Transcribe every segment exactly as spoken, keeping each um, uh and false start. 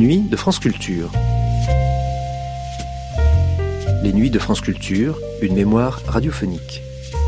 nuits de France Culture. Les nuits de France Culture, une mémoire radiophonique.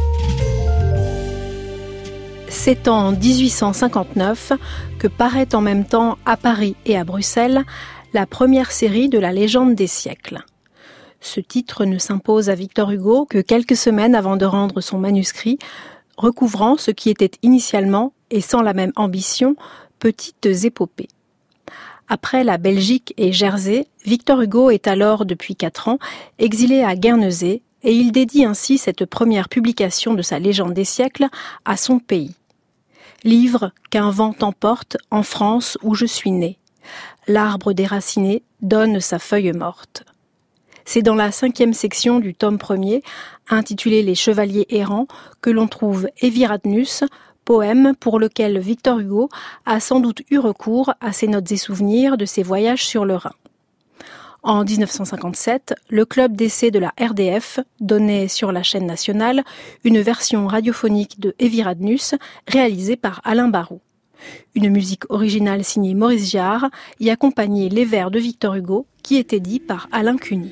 C'est en dix-huit cent cinquante-neuf que paraît en même temps à Paris et à Bruxelles la première série de la légende des siècles. Ce titre ne s'impose à Victor Hugo que quelques semaines avant de rendre son manuscrit, recouvrant ce qui était initialement, et sans la même ambition, petites épopées. Après la Belgique et Jersey, Victor Hugo est alors, depuis quatre ans, exilé à Guernesey, et il dédie ainsi cette première publication de sa légende des siècles à son pays. Livre qu'un vent emporte en France où je suis né. L'arbre déraciné donne sa feuille morte. C'est dans la cinquième section du tome premier, intitulé Les Chevaliers errants, que l'on trouve Eviradnus, poème pour lequel Victor Hugo a sans doute eu recours à ses notes et souvenirs de ses voyages sur le Rhin. En dix-neuf cent cinquante-sept, le club d'essai de la R D F donnait sur la chaîne nationale une version radiophonique de Eviradnus réalisée par Alain Barroux. Une musique originale signée Maurice Jarre y accompagnait les vers de Victor Hugo qui étaient dits par Alain Cuny.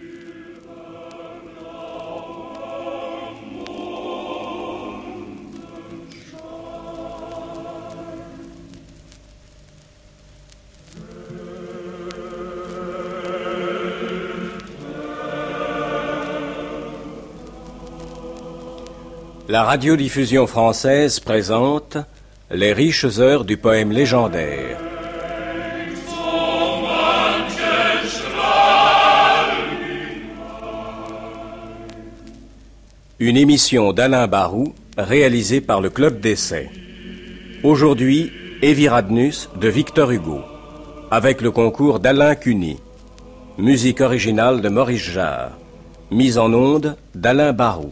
La radiodiffusion française présente les riches heures du poème légendaire. Une émission d'Alain Barroux réalisée par le Club d'essai. Aujourd'hui, Eviradnus de Victor Hugo, avec le concours d'Alain Cuny. Musique originale de Maurice Jarre. Mise en onde d'Alain Barroux.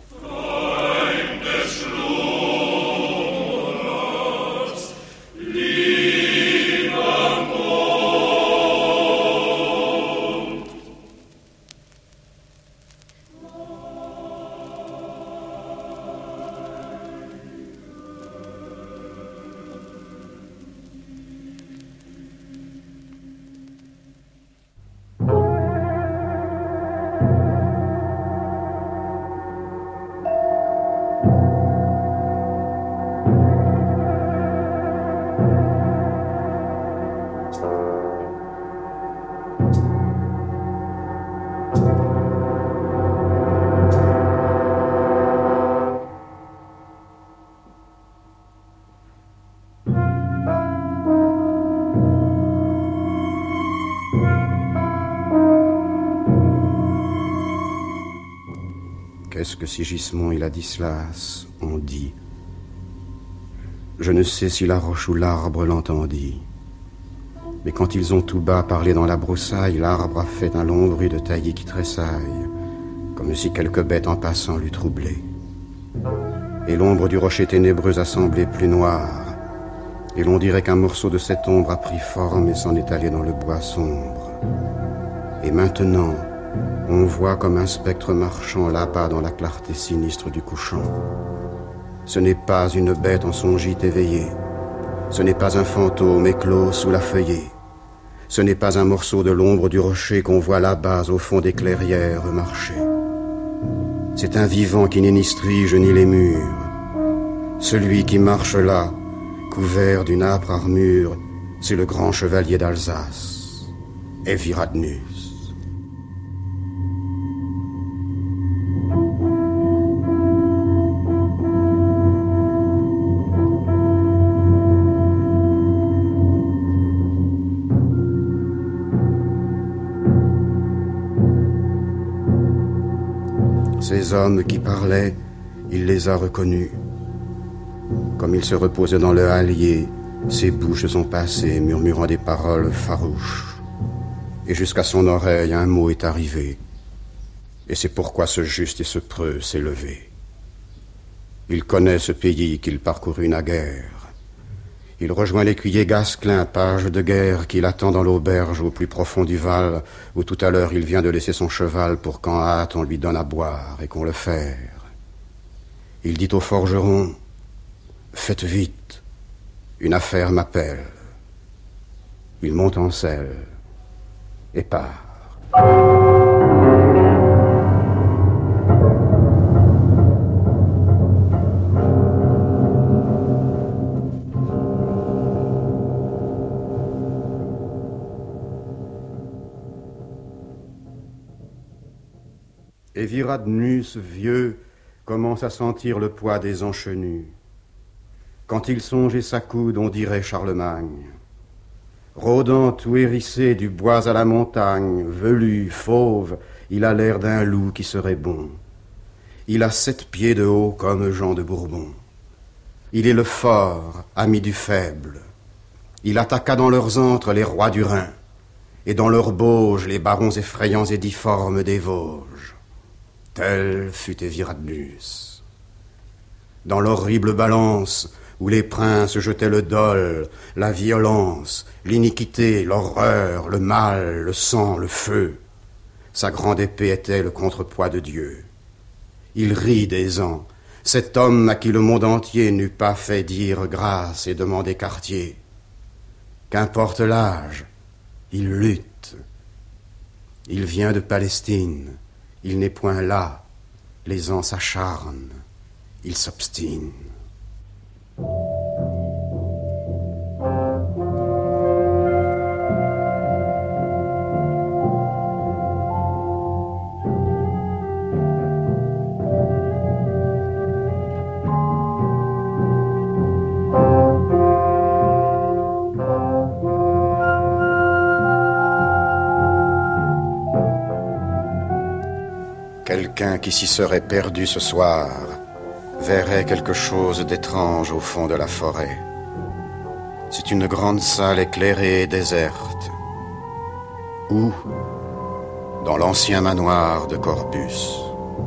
Qu'est-ce que Sigismond et Ladislas ont dit? Je ne sais si la roche ou l'arbre l'entendit. Mais quand ils ont tout bas parlé dans la broussaille, l'arbre a fait un long bruit de taillis qui tressaille, comme si quelque bête en passant l'eût troublé. Et l'ombre du rocher ténébreux a semblé plus noire, et l'on dirait qu'un morceau de cette ombre a pris forme et s'en est allé dans le bois sombre. Et maintenant, on voit comme un spectre marchant là-bas dans la clarté sinistre du couchant. Ce n'est pas une bête en son gîte éveillé. Ce n'est pas un fantôme éclos sous la feuillée. Ce n'est pas un morceau de l'ombre du rocher qu'on voit là-bas au fond des clairières marcher. C'est un vivant qui n'est ni strige ni les murs. Celui qui marche là, couvert d'une âpre armure, c'est le grand chevalier d'Alsace, Eviradnus. Ces hommes qui parlaient, il les a reconnus. Comme il se reposait dans le hallier, ses bouches sont passées, murmurant des paroles farouches. Et jusqu'à son oreille, un mot est arrivé. Et c'est pourquoi ce juste et ce preux s'est levé. Il connaît ce pays qu'il parcourut naguère. Il rejoint l'écuyer Gasclin, page de guerre, qui l'attend dans l'auberge au plus profond du Val, où tout à l'heure il vient de laisser son cheval pour qu'en hâte on lui donne à boire et qu'on le ferre. Il dit au forgeron, « Faites vite, une affaire m'appelle. » Il monte en selle, et part. Et Viradnus, vieux, commence à sentir le poids des enchenus. Quand il songe et s'accoude, on dirait Charlemagne. Rôdant tout hérissé du bois à la montagne, velu, fauve, il a l'air d'un loup qui serait bon. Il a sept pieds de haut comme Jean de Bourbon. Il est le fort, ami du faible. Il attaqua dans leurs antres les rois du Rhin, et dans leurs bauges les barons effrayants et difformes des Vosges. Tel fut Viradnus. Dans l'horrible balance où les princes jetaient le dol, la violence, l'iniquité, l'horreur, le mal, le sang, le feu, sa grande épée était le contrepoids de Dieu. Il rit des ans, cet homme à qui le monde entier n'eût pas fait dire grâce et demander quartier. Qu'importe l'âge, il lutte. Il vient de Palestine. Il n'est point là, les ans s'acharnent, il s'obstine. Quelqu'un qui s'y serait perdu ce soir verrait quelque chose d'étrange au fond de la forêt. C'est une grande salle éclairée et déserte. Où? Dans l'ancien manoir de Corbus.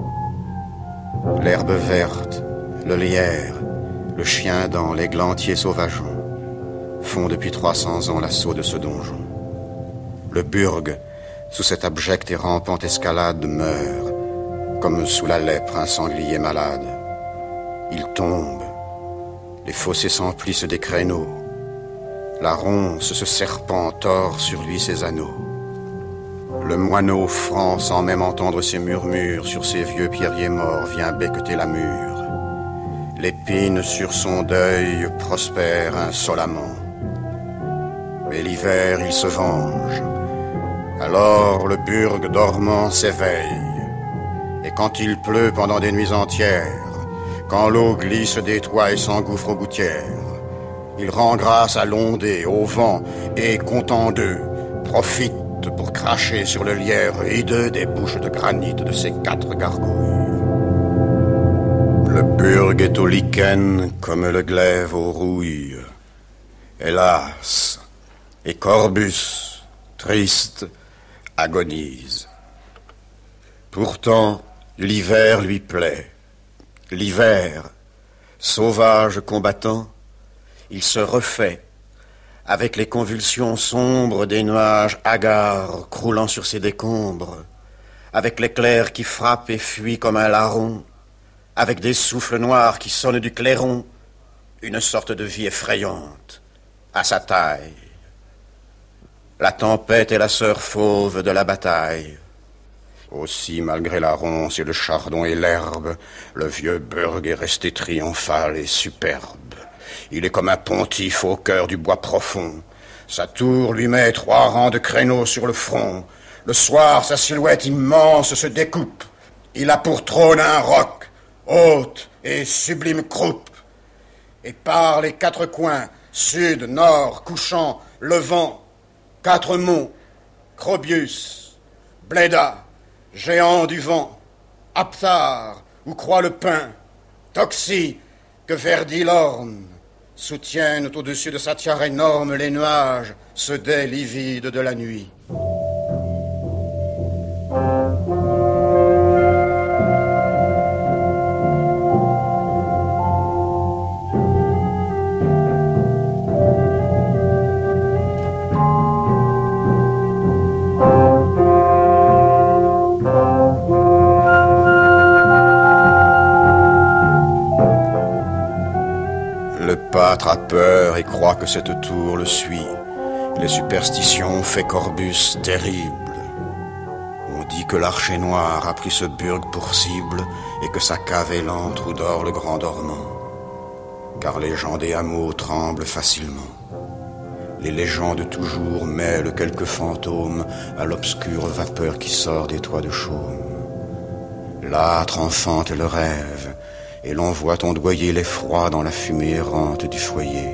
L'herbe verte, le lierre, le chien dans l'églantier sauvageon font depuis trois cents ans l'assaut de ce donjon. Le burg, sous cette abjecte et rampante escalade, meurt, comme sous la lèpre un sanglier malade. Il tombe, les fossés s'emplissent des créneaux, la ronce, ce serpent, tord sur lui ses anneaux. Le moineau franc, sans même entendre ses murmures, sur ses vieux pierriers morts vient becqueter la mûre. L'épine sur son deuil prospère insolemment. Mais l'hiver, il se venge. Alors le burg dormant s'éveille. Et quand il pleut pendant des nuits entières, quand l'eau glisse des toits et s'engouffre aux gouttières, il rend grâce à l'ondée, au vent, et, content d'eux, profite pour cracher sur le lierre hideux des bouches de granit de ses quatre gargouilles. Le burg est au lichen comme le glaive aux rouilles. Hélas, et Corbus, triste, agonise. Pourtant, l'hiver lui plaît. L'hiver, sauvage combattant, il se refait avec les convulsions sombres des nuages hagards croulant sur ses décombres, avec l'éclair qui frappe et fuit comme un larron, avec des souffles noirs qui sonnent du clairon, une sorte de vie effrayante à sa taille. La tempête est la sœur fauve de la bataille. Aussi, malgré la ronce et le chardon et l'herbe, le vieux burg est resté triomphal et superbe. Il est comme un pontife au cœur du bois profond. Sa tour lui met trois rangs de créneaux sur le front. Le soir, sa silhouette immense se découpe. Il a pour trône un roc, haute et sublime croupe. Et par les quatre coins, sud, nord, couchant, levant, quatre monts, Crobius, Bléda, géant du vent, Aptar, où croît le pin, Toxie, que verdit l'orne, soutiennent au-dessus de sa tiare énorme les nuages, ce dais livide de la nuit. Le pâtre a peur et croit que cette tour le suit. Les superstitions ont fait Corbus terrible. On dit que l'archer noir a pris ce burg pour cible et que sa cave est l'antre où dort le grand dormant. Car les gens des hameaux tremblent facilement. Les légendes toujours mêlent quelques fantômes à l'obscure vapeur qui sort des toits de chaume. L'âtre enfante le rêve, et l'on voit ondoyer l'effroi dans la fumée errante du foyer.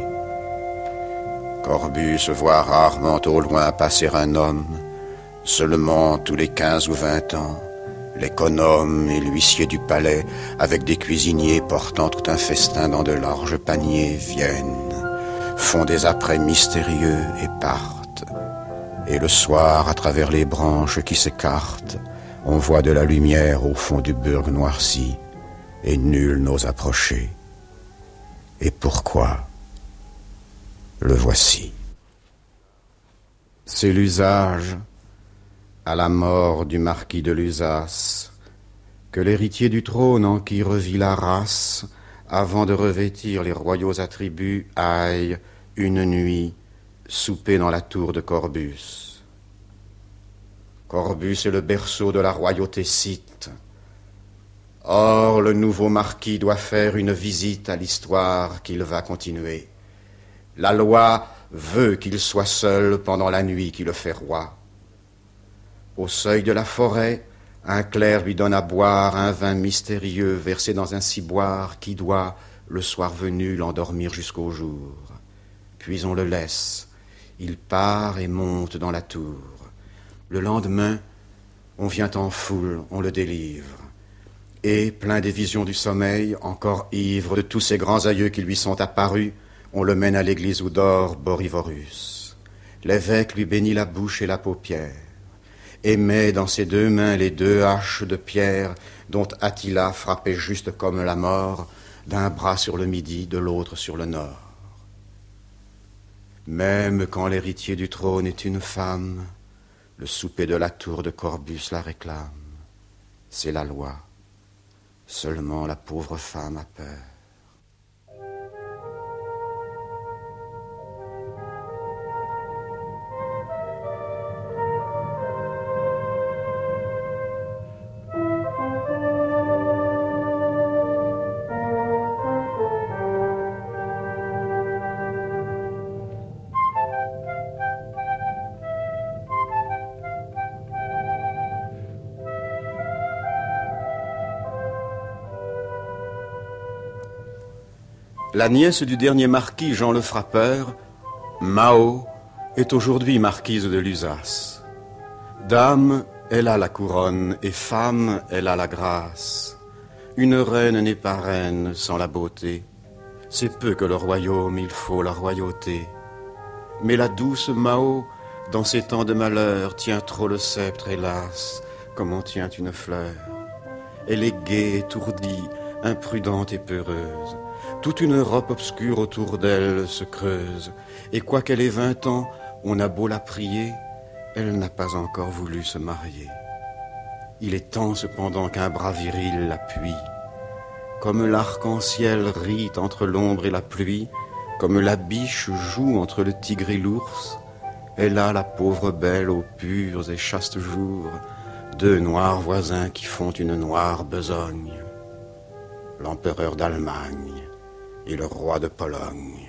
Corbus voit rarement au loin passer un homme, seulement tous les quinze ou vingt ans, l'économe et l'huissier du palais, avec des cuisiniers portant tout un festin dans de larges paniers, viennent, font des apprêts mystérieux et partent. Et le soir, à travers les branches qui s'écartent, on voit de la lumière au fond du burg noirci, et nul n'ose approcher. Et pourquoi? Le voici. C'est l'usage, à la mort du marquis de Lusace, que l'héritier du trône en qui revit la race, avant de revêtir les royaux attributs, aille, une nuit, souper dans la tour de Corbus. Corbus est le berceau de la royauté scythe. Or, le nouveau marquis doit faire une visite à l'histoire qu'il va continuer. La loi veut qu'il soit seul pendant la nuit qui le fait roi. Au seuil de la forêt, un clerc lui donne à boire un vin mystérieux versé dans un ciboire qui doit, le soir venu, l'endormir jusqu'au jour. Puis on le laisse. Il part et monte dans la tour. Le lendemain, on vient en foule, on le délivre. Et, plein des visions du sommeil, encore ivre de tous ces grands aïeux qui lui sont apparus, on le mène à l'église où dort Borivorus. L'évêque lui bénit la bouche et la paupière, et met dans ses deux mains les deux haches de pierre dont Attila frappait juste comme la mort, d'un bras sur le midi, de l'autre sur le nord. Même quand l'héritier du trône est une femme, le souper de la tour de Corbus la réclame. C'est la loi. Seulement la pauvre femme a peur. La nièce du dernier marquis, Jean le Frappeur, Mao, est aujourd'hui marquise de Lusace. Dame, elle a la couronne, et femme, elle a la grâce. Une reine n'est pas reine sans la beauté. C'est peu que le royaume, il faut la royauté. Mais la douce Mao, dans ces temps de malheur, tient trop le sceptre, hélas, comme on tient une fleur. Elle est gaie, étourdie, imprudente et peureuse. Toute une Europe obscure autour d'elle se creuse, et quoiqu'elle ait vingt ans, on a beau la prier, elle n'a pas encore voulu se marier. Il est temps cependant qu'un bras viril l'appuie. Comme l'arc-en-ciel rit entre l'ombre et la pluie, comme la biche joue entre le tigre et l'ours, elle a, la pauvre belle, aux purs et chastes jours, deux noirs voisins qui font une noire besogne. L'empereur d'Allemagne et le roi de Pologne.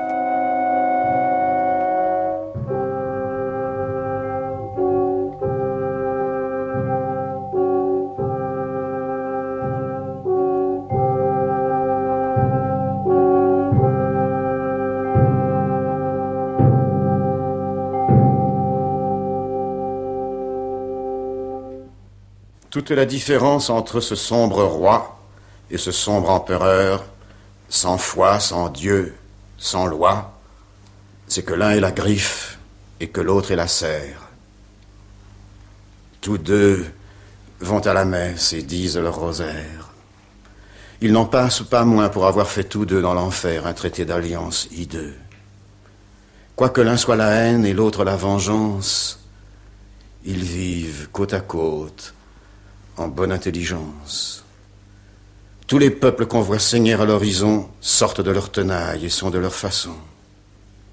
Toute la différence entre ce sombre roi et ce sombre empereur, sans foi, sans Dieu, sans loi, c'est que l'un est la griffe et que l'autre est la serre. Tous deux vont à la messe et disent leur rosaire. Ils n'en passent pas moins pour avoir fait tous deux dans l'enfer un traité d'alliance hideux. Quoique l'un soit la haine et l'autre la vengeance, ils vivent côte à côte en bonne intelligence. Tous les peuples qu'on voit saigner à l'horizon sortent de leur tenaille et sont de leur façon.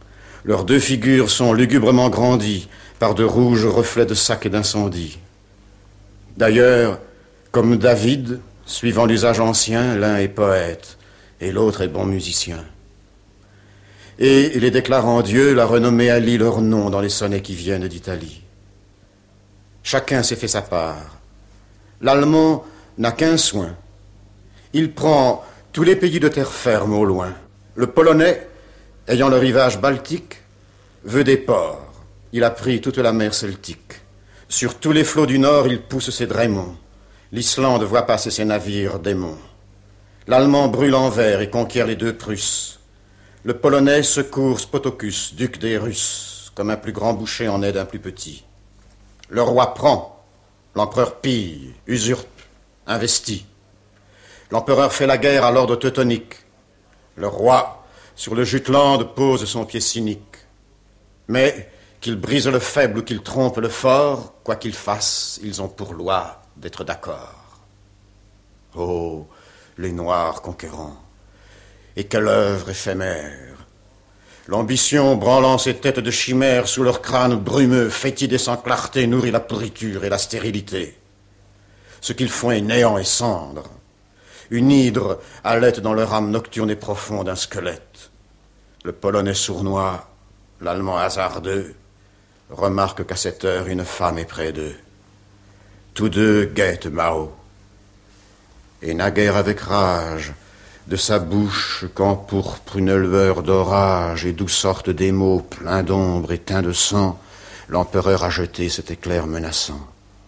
Leurs deux figures sont lugubrement grandies par de rouges reflets de sacs et d'incendie. D'ailleurs, comme David, suivant l'usage ancien, l'un est poète et l'autre est bon musicien. Et, les déclarant Dieu, la renommée allie leurs noms dans les sonnets qui viennent d'Italie. Chacun s'est fait sa part. L'Allemand n'a qu'un soin. Il prend tous les pays de terre ferme au loin. Le Polonais, ayant le rivage baltique, veut des ports. Il a pris toute la mer celtique. Sur tous les flots du nord, il pousse ses drémons. L'Islande voit passer ses navires démons. L'Allemand brûle Anvers et conquiert les deux Prusses. Le Polonais secourt Spotocus, duc des Russes, comme un plus grand boucher en aide un plus petit. Le roi prend, l'empereur pille, usurpe, investit. L'empereur fait la guerre à l'ordre teutonique. Le roi, sur le Jutland, pose son pied cynique. Mais qu'il brise le faible ou qu'il trompe le fort, quoi qu'ils fassent, ils ont pour loi d'être d'accord. Oh, les Noirs conquérants, et quelle œuvre éphémère! L'ambition, branlant ses têtes de chimères sous leurs crânes brumeux, fétide et sans clarté, nourrit la pourriture et la stérilité. Ce qu'ils font est néant et cendre. Une hydre halète dans leur âme nocturne et profonde un squelette. Le Polonais sournois, l'Allemand hasardeux, remarque qu'à cette heure une femme est près d'eux. Tous deux guettent Mao. Et naguère avec rage, de sa bouche qu'empourpre une lueur d'orage et d'où sortent des mots pleins d'ombre et teints de sang, l'empereur a jeté cet éclair menaçant.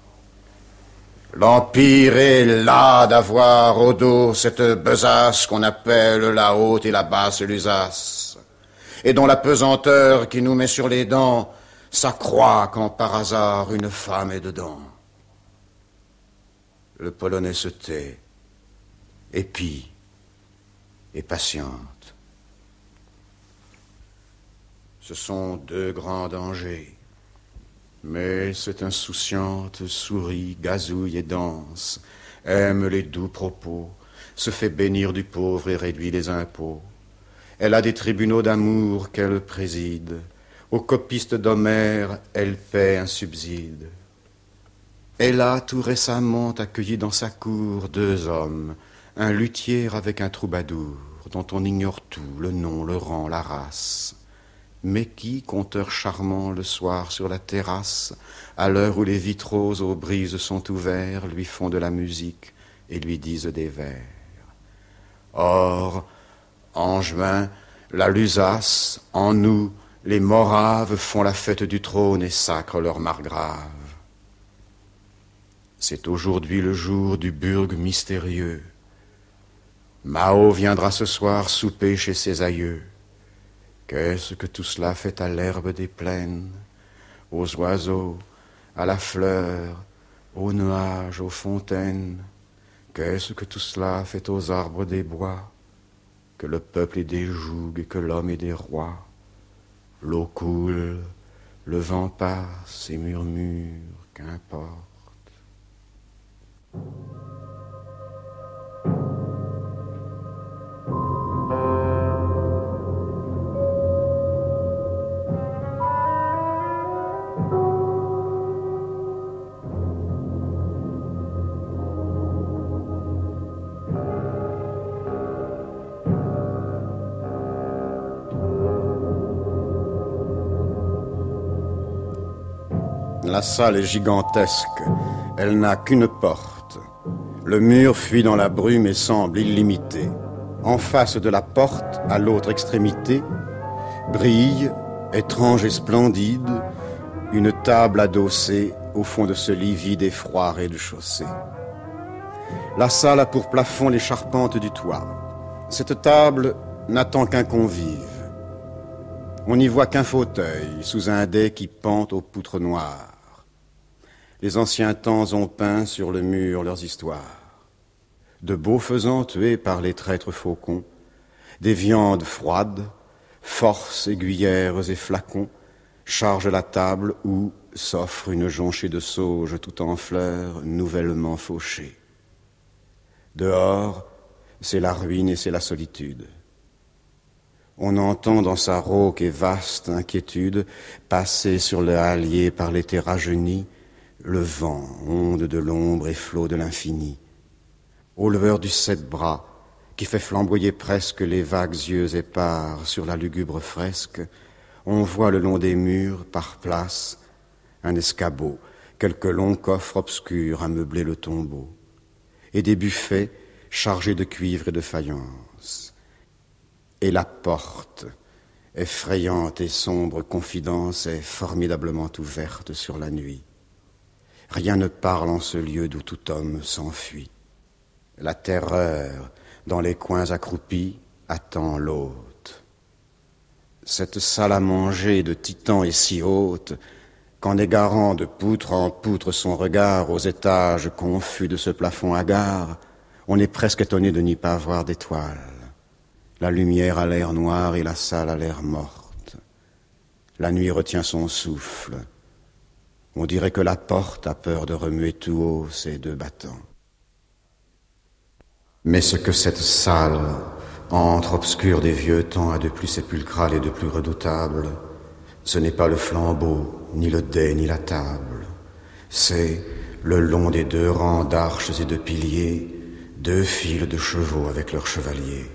L'Empire est las d'avoir au dos cette besace qu'on appelle la haute et la basse Lusace, et dont la pesanteur qui nous met sur les dents s'accroît quand par hasard une femme est dedans. Le Polonais se tait, épie et patiente. Ce sont deux grands dangers. Mais cette insouciante sourit, gazouille et danse, aime les doux propos, se fait bénir du pauvre et réduit les impôts. Elle a des tribunaux d'amour qu'elle préside, aux copistes d'Homère, elle paie un subside. Elle a tout récemment accueilli dans sa cour deux hommes, un luthier avec un troubadour, dont on ignore tout, le nom, le rang, la race. Mais qui, conteur charmant le soir sur la terrasse, à l'heure où les vitraux aux brises sont ouverts, lui font de la musique et lui disent des vers. Or, en juin, la Lusace, en nous, les Moraves font la fête du trône et sacrent leur margrave. C'est aujourd'hui le jour du burg mystérieux. Mao viendra ce soir souper chez ses aïeux. Qu'est-ce que tout cela fait à l'herbe des plaines, aux oiseaux, à la fleur, aux nuages, aux fontaines? Qu'est-ce que tout cela fait aux arbres des bois? Que le peuple ait des jougs et que l'homme ait des rois. L'eau coule, le vent passe et murmure, qu'importe. La salle est gigantesque, elle n'a qu'une porte. Le mur fuit dans la brume et semble illimité. En face de la porte, à l'autre extrémité, brille, étrange et splendide, une table adossée au fond de ce lit vide et froid rez-de-chaussée. La salle a pour plafond les charpentes du toit. Cette table n'attend qu'un convive. On n'y voit qu'un fauteuil sous un dais qui pend aux poutres noires. Les anciens temps ont peint sur le mur leurs histoires. De beaux faisans tués par les traîtres faucons, des viandes froides, forces aiguillères et flacons, chargent la table où s'offre une jonchée de sauge tout en fleurs, nouvellement fauchée. Dehors, c'est la ruine et c'est la solitude. On entend dans sa rauque et vaste inquiétude passer sur le hallier par l'été rajeuni le vent, onde de l'ombre et flot de l'infini. Au leveur du sept bras, qui fait flamboyer presque les vagues yeux épars sur la lugubre fresque, on voit le long des murs, par place, un escabeau, quelques longs coffres obscurs à meubler le tombeau, et des buffets chargés de cuivre et de faïence. Et la porte, effrayante et sombre confidence, est formidablement ouverte sur la nuit. Rien ne parle en ce lieu d'où tout homme s'enfuit. La terreur, dans les coins accroupis, attend l'hôte. Cette salle à manger de titan est si haute qu'en égarant de poutre en poutre son regard aux étages confus de ce plafond hagard, on est presque étonné de n'y pas voir d'étoiles. La lumière a l'air noire et la salle a l'air morte. La nuit retient son souffle. On dirait que la porte a peur de remuer tout haut ses deux battants. Mais ce que cette salle, entre obscure des vieux temps, a de plus sépulcral et de plus redoutable, ce n'est pas le flambeau, ni le dais, ni la table. C'est, le long des deux rangs d'arches et de piliers, deux files de chevaux avec leurs chevaliers.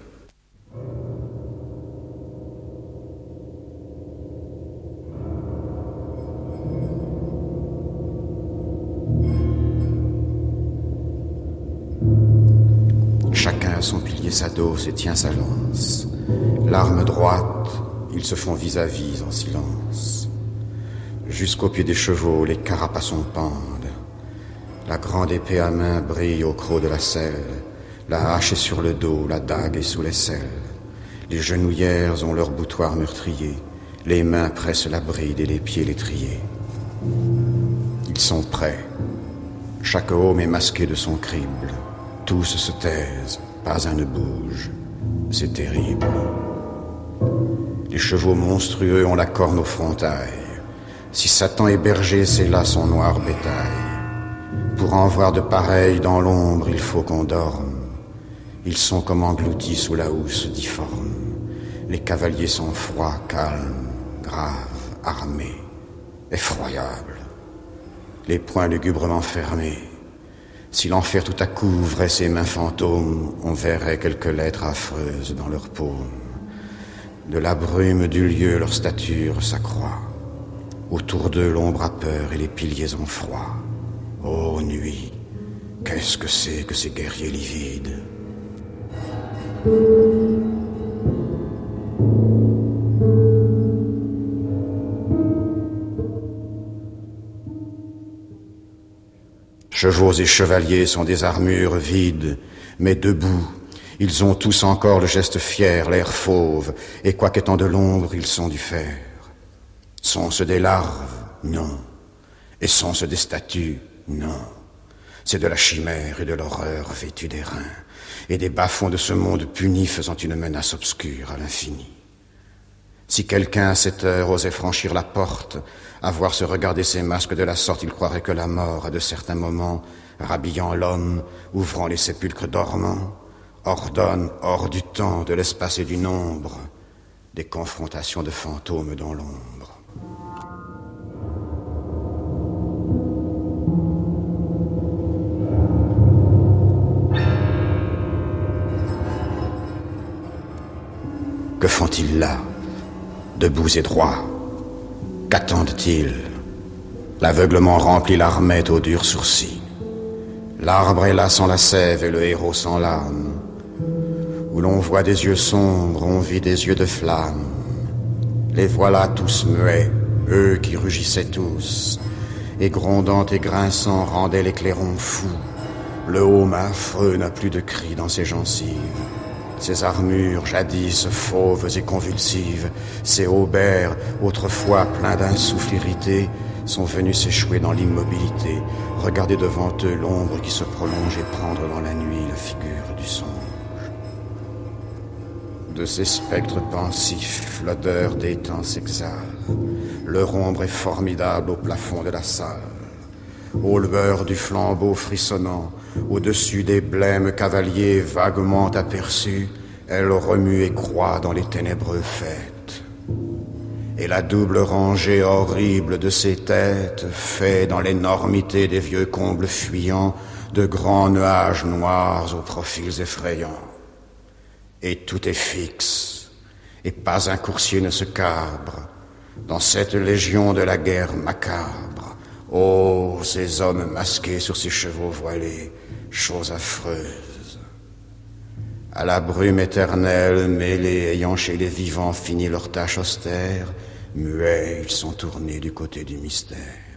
Chacun a son pilier s'adosse et tient sa lance. L'arme droite, ils se font vis-à-vis en silence. Jusqu'au pied des chevaux, les carapaçons pendent. La grande épée à main brille au creux de la selle. La hache est sur le dos, la dague est sous l'aisselle. Les genouillères ont leur boutoir meurtrier. Les mains pressent la bride et les pieds l'étrier. Ils sont prêts. Chaque homme est masqué de son crible. Tous se taisent, pas un ne bouge. C'est terrible. Les chevaux monstrueux ont la corne aux frontailles. Si Satan est berger, c'est là son noir bétail. Pour en voir de pareils dans l'ombre, il faut qu'on dorme. Ils sont comme engloutis sous la housse difforme. Les cavaliers sont froids, calmes, graves, armés, effroyables. Les poings lugubrement fermés. Si l'enfer tout à coup ouvrait ses mains fantômes, on verrait quelques lettres affreuses dans leurs paumes. De la brume du lieu, leur stature s'accroît. Autour d'eux, l'ombre a peur et les piliers ont froid. Ô nuit, qu'est-ce que c'est que ces guerriers livides? Chevaux et chevaliers sont des armures vides, mais debout, ils ont tous encore le geste fier, l'air fauve, et quoiqu'étant de l'ombre, ils sont du fer. Sont-ce des larves? Non. Et sont-ce des statues? Non. C'est de la chimère et de l'horreur vêtue des reins, et des bas-fonds de ce monde puni faisant une menace obscure à l'infini. Si quelqu'un à cette heure osait franchir la porte, à voir se regarder ces masques de la sorte, il croirait que la mort, à de certains moments, rhabillant l'homme, ouvrant les sépulcres dormants, ordonne, hors du temps, de l'espace et du nombre, des confrontations de fantômes dans l'ombre. Que font-ils là, debout et droits? Qu'attendent-ils? L'aveuglement remplit l'armette aux durs sourcils. L'arbre est là sans la sève et le héros sans l'âme. Où l'on voit des yeux sombres, on vit des yeux de flamme. Les voilà tous muets, eux qui rugissaient tous, et grondant et grinçant rendaient les clairons fous. Le haume affreux n'a plus de cris dans ses gencives. Ces armures, jadis fauves et convulsives, ces haubers, autrefois pleins d'un souffle irrité, sont venus s'échouer dans l'immobilité, regarder devant eux l'ombre qui se prolonge et prendre dans la nuit la figure du songe. De ces spectres pensifs, l'odeur des temps s'exhale. Leur ombre est formidable au plafond de la salle. Au lueur du flambeau frissonnant, au-dessus des blêmes cavaliers vaguement aperçus, elle remue et croît dans les ténébreux faîtes. Et la double rangée horrible de ses têtes fait dans l'énormité des vieux combles fuyants de grands nuages noirs aux profils effrayants. Et tout est fixe, et pas un coursier ne se cabre dans cette légion de la guerre macabre. Oh, ces hommes masqués sur ces chevaux voilés, chose affreuse. À la brume éternelle, mêlés, ayant chez les vivants fini leur tâche austère, muets, ils sont tournés du côté du mystère.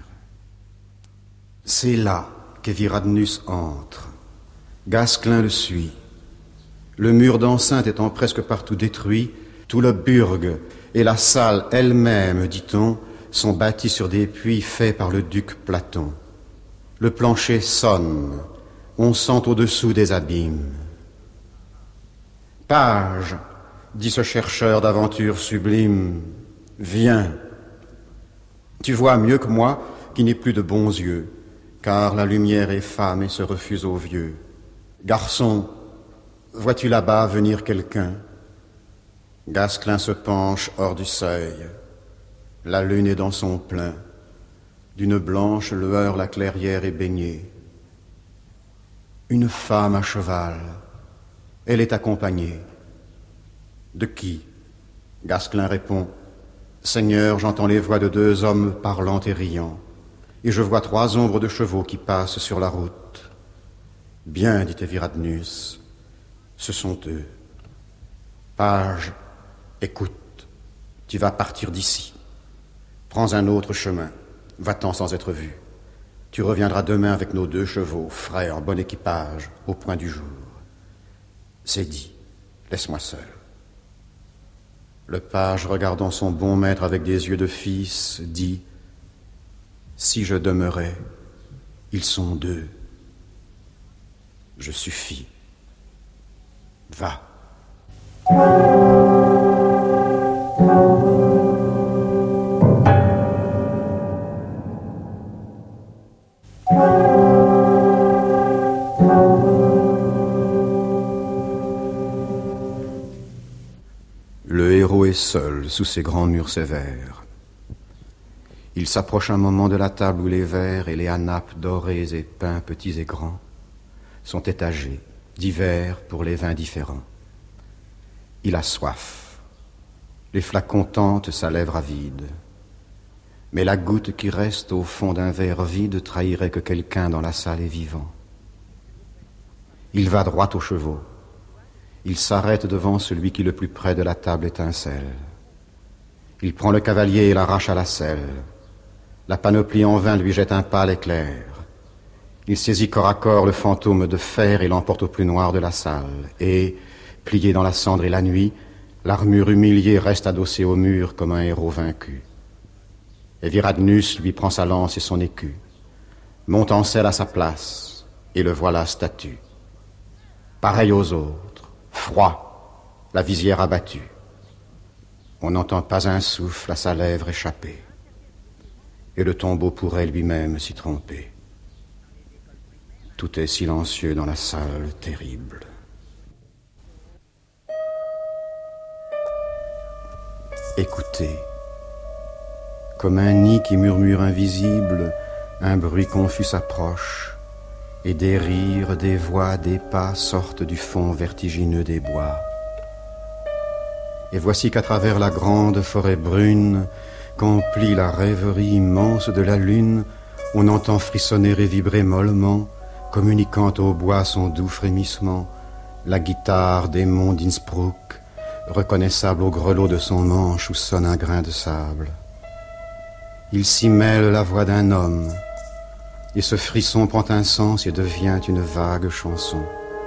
C'est là qu'Eviradnus entre. Gasclin le suit. Le mur d'enceinte étant presque partout détruit, tout le burg et la salle elle-même, dit-on, sont bâtis sur des puits faits par le duc Platon. Le plancher sonne, on sent au-dessous des abîmes. Page, dit ce chercheur d'aventures sublimes, viens. Tu vois mieux que moi qui n'ai plus de bons yeux, car la lumière est femme et se refuse aux vieux. Garçon, vois-tu là-bas venir quelqu'un? Gasclin se penche hors du seuil. La lune est dans son plein. D'une blanche lueur la clairière est baignée. Une femme à cheval. Elle est accompagnée. De qui? Gasclin répond. Seigneur, j'entends les voix de deux hommes parlant et riant, et je vois trois ombres de chevaux qui passent sur la route. Bien, dit Eviradnus, ce sont eux. Page, écoute, tu vas partir d'ici. Prends un autre chemin, va-t'en sans être vu. Tu reviendras demain avec nos deux chevaux, frais, en bon équipage, au point du jour. C'est dit, laisse-moi seul. Le page, regardant son bon maître avec des yeux de fils, dit « Si je demeurais, ils sont deux. Je suffis. Va. » Le héros est seul sous ces grands murs sévères. Il s'approche un moment de la table où les verres et les hanapes dorés et peints petits et grands sont étagés, divers pour les vins différents. Il a soif. Les flacons tentent sa lèvre avide. Mais la goutte qui reste au fond d'un verre vide trahirait que quelqu'un dans la salle est vivant. Il va droit aux chevaux. Il s'arrête devant celui qui le plus près de la table étincelle. Il prend le cavalier et l'arrache à la selle. La panoplie en vain lui jette un pâle éclair. Il saisit corps à corps le fantôme de fer et l'emporte au plus noir de la salle. Et, plié dans la cendre et la nuit, l'armure humiliée reste adossée au mur comme un héros vaincu. Eviradnus lui prend sa lance et son écu, monte en selle à sa place, et le voilà statue. Pareil aux autres, froid, la visière abattue. On n'entend pas un souffle à sa lèvre échappée, et le tombeau pourrait lui-même s'y tromper. Tout est silencieux dans la salle terrible. Écoutez, comme un nid qui murmure invisible, un bruit confus s'approche, et des rires, des voix, des pas sortent du fond vertigineux des bois. Et voici qu'à travers la grande forêt brune, qu'emplit la rêverie immense de la lune, on entend frissonner et vibrer mollement, communiquant au bois son doux frémissement, la guitare des monts d'Innsbruck, reconnaissable au grelot de son manche où sonne un grain de sable. Il s'y mêle la voix d'un homme, et ce frisson prend un sens et devient une vague chanson.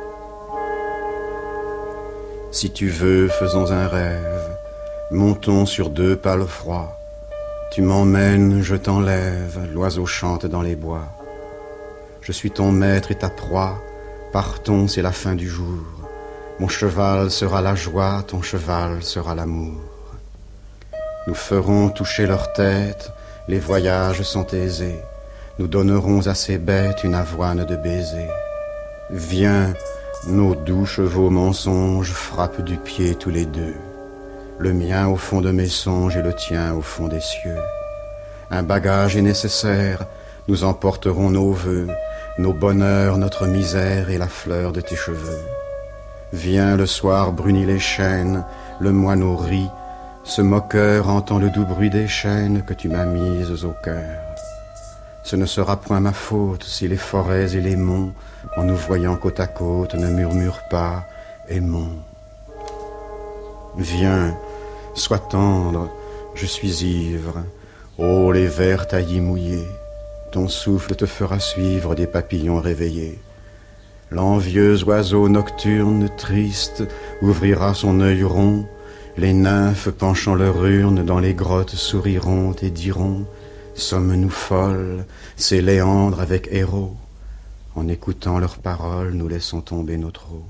Si tu veux, faisons un rêve, montons sur deux pales froids. Tu m'emmènes, je t'enlève, l'oiseau chante dans les bois. Je suis ton maître et ta proie, partons, c'est la fin du jour. Mon cheval sera la joie, ton cheval sera l'amour. Nous ferons toucher leur tête, les voyages sont aisés. Nous donnerons à ces bêtes une avoine de baisers. Viens, Nos doux chevaux mensonges frappent du pied tous les deux. Le mien au fond de mes songes et le tien au fond des cieux. Un bagage est nécessaire, nous emporterons nos vœux, nos bonheurs, notre misère et la fleur de tes cheveux. Viens, le soir brunit les chênes, le moineau rit, ce moqueur entend le doux bruit des chaînes que tu m'as mises au cœur. Ce ne sera point ma faute si les forêts et les monts, en nous voyant côte à côte, ne murmurent pas « aimons ». Viens, sois tendre, je suis ivre, ô les vers taillis mouillés, ton souffle te fera suivre des papillons réveillés. L'envieux oiseau nocturne, triste, ouvrira son œil rond, les nymphes penchant leur urne dans les grottes souriront et diront « sommes-nous folles, ces léandres avec héros ?» En écoutant leurs paroles, nous laissons tomber notre eau.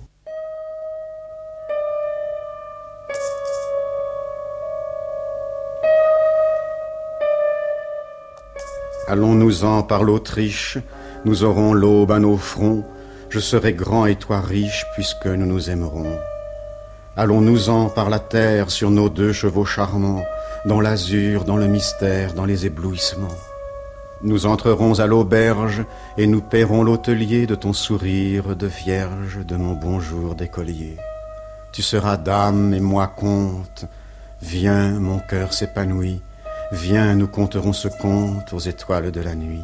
Allons-nous-en par l'Autriche, nous aurons l'aube à nos fronts, je serai grand et toi riche puisque nous nous aimerons. Allons-nous-en par la terre sur nos deux chevaux charmants, dans l'azur, dans le mystère, dans les éblouissements. Nous entrerons à l'auberge et nous paierons l'hôtelier de ton sourire de vierge, de mon bonjour d'écolier. Tu seras dame et moi comte, viens, mon cœur s'épanouit, viens, nous conterons ce conte aux étoiles de la nuit.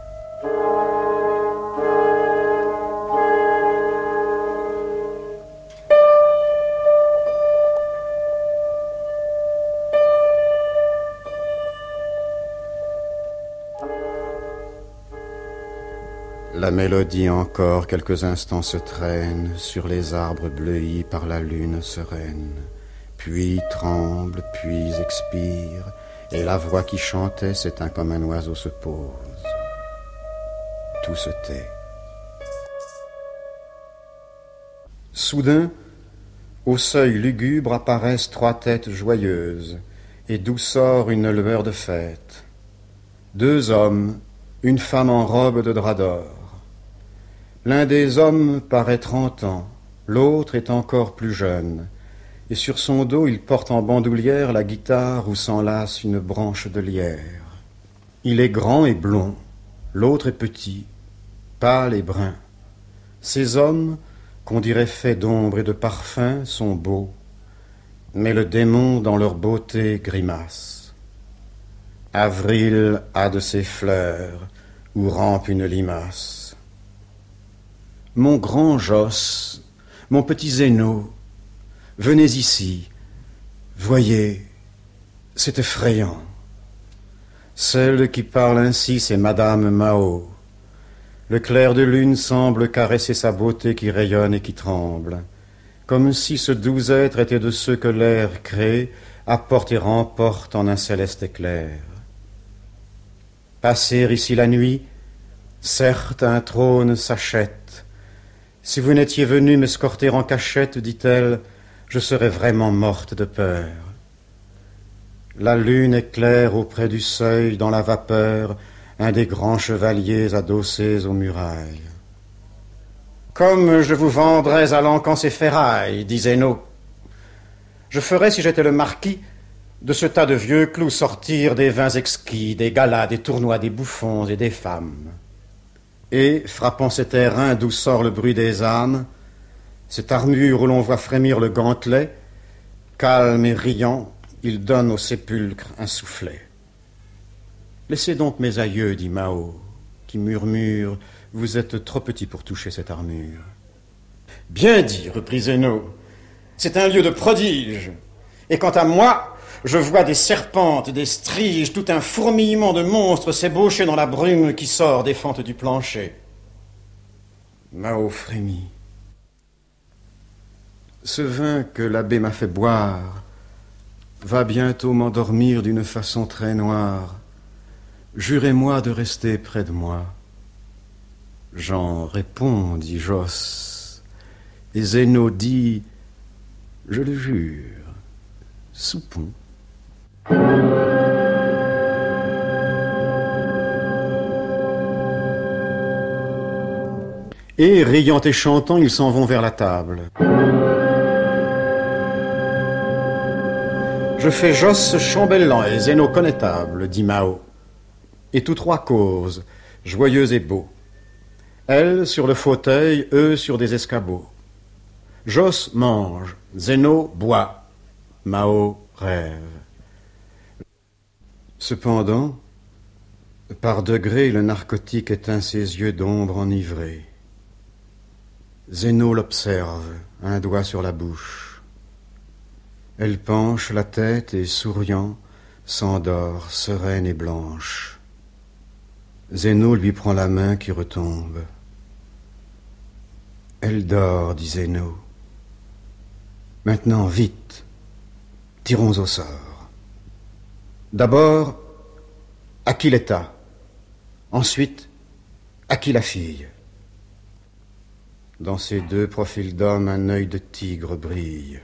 La mélodie encore quelques instants se traîne sur les arbres bleuis par la lune sereine, puis tremble, puis expire, et la voix qui chantait s'éteint comme un oiseau se pose. Tout se tait. Soudain, au seuil lugubre apparaissent trois têtes joyeuses, et d'où sort une lueur de fête. Deux hommes, une femme en robe de drap d'or. L'un des hommes paraît trente ans, l'autre est encore plus jeune, et sur son dos il porte en bandoulière la guitare où s'enlace une branche de lierre. Il est grand et blond, l'autre est petit, pâle et brun. Ces hommes, qu'on dirait faits d'ombre et de parfum, sont beaux, mais le démon dans leur beauté grimace. Avril a de ses fleurs, où rampe une limace. Mon grand Josse, mon petit Zéno, venez ici, voyez, c'est effrayant. Celle qui parle ainsi, c'est Madame Mao. Le clair de lune semble caresser sa beauté qui rayonne et qui tremble, comme si ce doux être était de ceux que l'air crée, apporte et remporte en un céleste éclair. Passer ici la nuit, certes un trône s'achète. Si vous n'étiez venu m'escorter en cachette, dit-elle, je serais vraiment morte de peur. La lune éclaire auprès du seuil, dans la vapeur, un des grands chevaliers adossés aux murailles. Comme je vous vendrais à l'encan ces ferrailles, dit Zéno. Je ferais, si j'étais le marquis, de ce tas de vieux clous sortir des vins exquis, des galas, des tournois, des bouffons et des femmes. Et, frappant ces terrains d'où sort le bruit des âmes, cette armure où l'on voit frémir le gantelet, calme et riant, il donne au sépulcre un soufflet. Laissez donc mes aïeux, dit Mao, qui murmure, vous êtes trop petit pour toucher cette armure. Bien dit, reprit Zéno, c'est un lieu de prodige. Et quant à moi, je vois des serpentes, des striges, tout un fourmillement de monstres s'ébaucher dans la brume qui sort des fentes du plancher. Mao frémit. Ce vin que l'abbé m'a fait boire va bientôt m'endormir d'une façon très noire. Jurez-moi de rester près de moi. J'en réponds, dit Josse. Et Zéno dit, je le jure, soupons. Et, riant et chantant, ils s'en vont vers la table. Je fais Josse chambellan et Zéno connétable, dit Mao. Et tous trois causent, joyeux et beaux. Elle sur le fauteuil, eux sur des escabeaux. Josse mange, Zéno boit, Mao rêve. Cependant, par degrés, le narcotique éteint ses yeux d'ombre enivrés. Zéno l'observe, un doigt sur la bouche. Elle penche la tête et, souriant, s'endort, sereine et blanche. Zéno lui prend la main qui retombe. Elle dort, dit Zéno. Maintenant, vite, tirons au sort. D'abord, à qui l'État? Ensuite, à qui la fille? Dans ces deux profils d'hommes, un œil de tigre brille.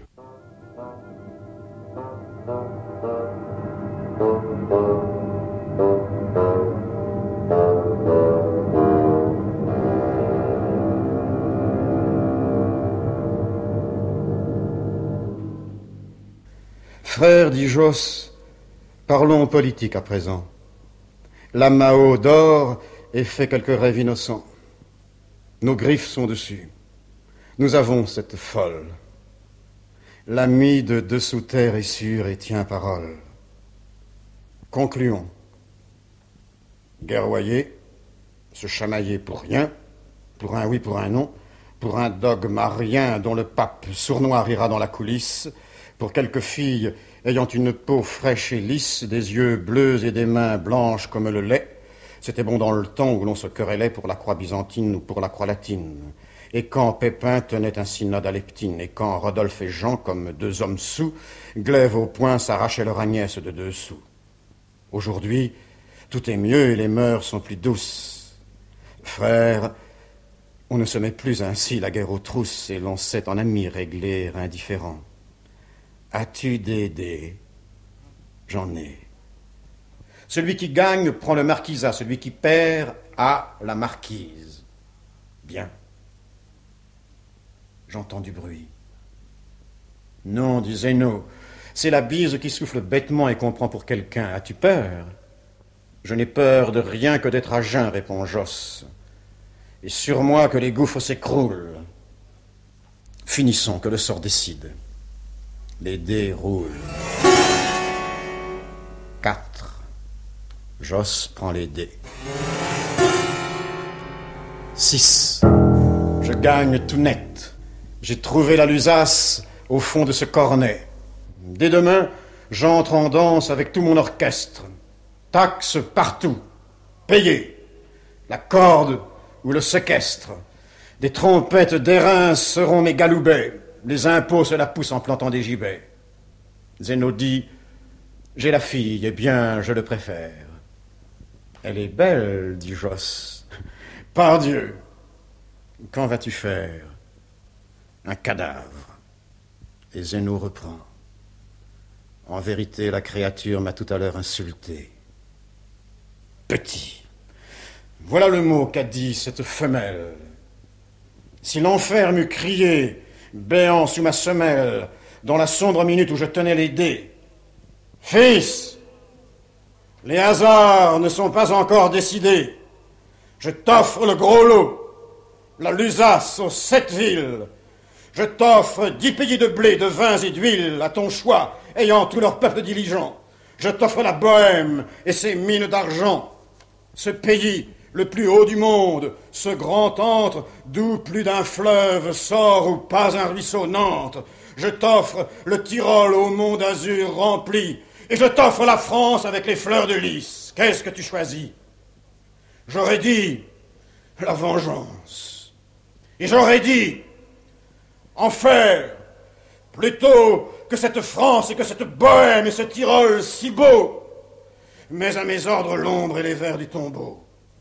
Frère, dit Josse, parlons politique à présent. La Mao dort et fait quelques rêves innocents. Nos griffes sont dessus. Nous avons cette folle. L'ami de dessous terre est sûr et tient parole. Concluons. Guerroyer, se chamailler pour rien, pour un oui, pour un non, pour un dogme à rien dont le pape sournois rira dans la coulisse, pour quelques filles ayant une peau fraîche et lisse, des yeux bleus et des mains blanches comme le lait. C'était bon dans le temps où l'on se querellait pour la croix byzantine ou pour la croix latine. Et quand Pépin tenait un synode à Leptine, et quand Rodolphe et Jean, comme deux hommes sous, glaive au poing, s'arrachaient leur Agnès de deux sous. Aujourd'hui, tout est mieux et les mœurs sont plus douces. Frère, on ne se met plus ainsi la guerre aux trousses, et l'on sait en ami régler indifférent. As-tu des dés? J'en ai. Celui qui gagne prend le marquisat, celui qui perd a la marquise. Bien. J'entends du bruit. Non, dit Zéno, c'est la bise qui souffle bêtement et qu'on prend pour quelqu'un. As-tu peur? Je n'ai peur de rien que d'être à jeun, répond Josse. Et sur moi que les gouffres s'écroulent. Finissons, que le sort décide. Les dés roulent. Quatre. Josse prend les dés. Six. Je gagne tout net. J'ai trouvé la lusace au fond de ce cornet. Dès demain, j'entre en danse avec tout mon orchestre. Taxes partout. Payé. La corde ou le séquestre. Des trompettes d'airain seront mes galoubets. Les impôts se la poussent en plantant des gibets. Zéno dit, j'ai la fille, et bien, je le préfère. Elle est belle, dit Josse. Pardieu, qu'en vas-tu faire? Un cadavre. Et Zéno reprend. En vérité, la créature m'a tout à l'heure insulté. Petit. Voilà le mot qu'a dit cette femelle. Si l'enfer m'eût crié, béant sous ma semelle, dans la sombre minute où je tenais les dés. Fils, les hasards ne sont pas encore décidés. Je t'offre le gros lot, la lusace aux sept villes. Je t'offre dix pays de blé, de vins et d'huile, à ton choix, ayant tout leur peuple diligent. Je t'offre la Bohème et ses mines d'argent. Ce pays, le plus haut du monde, ce grand antre, d'où plus d'un fleuve sort ou pas un ruisseau n'entre. Je t'offre le Tyrol au mont d'azur rempli, et je t'offre la France avec les fleurs de lys. Qu'est-ce que tu choisis? J'aurais dit la vengeance. Et j'aurais dit enfer, plutôt que cette France et que cette Bohème et ce Tyrol si beau. Mais à mes ordres l'ombre et les vers du tombeau.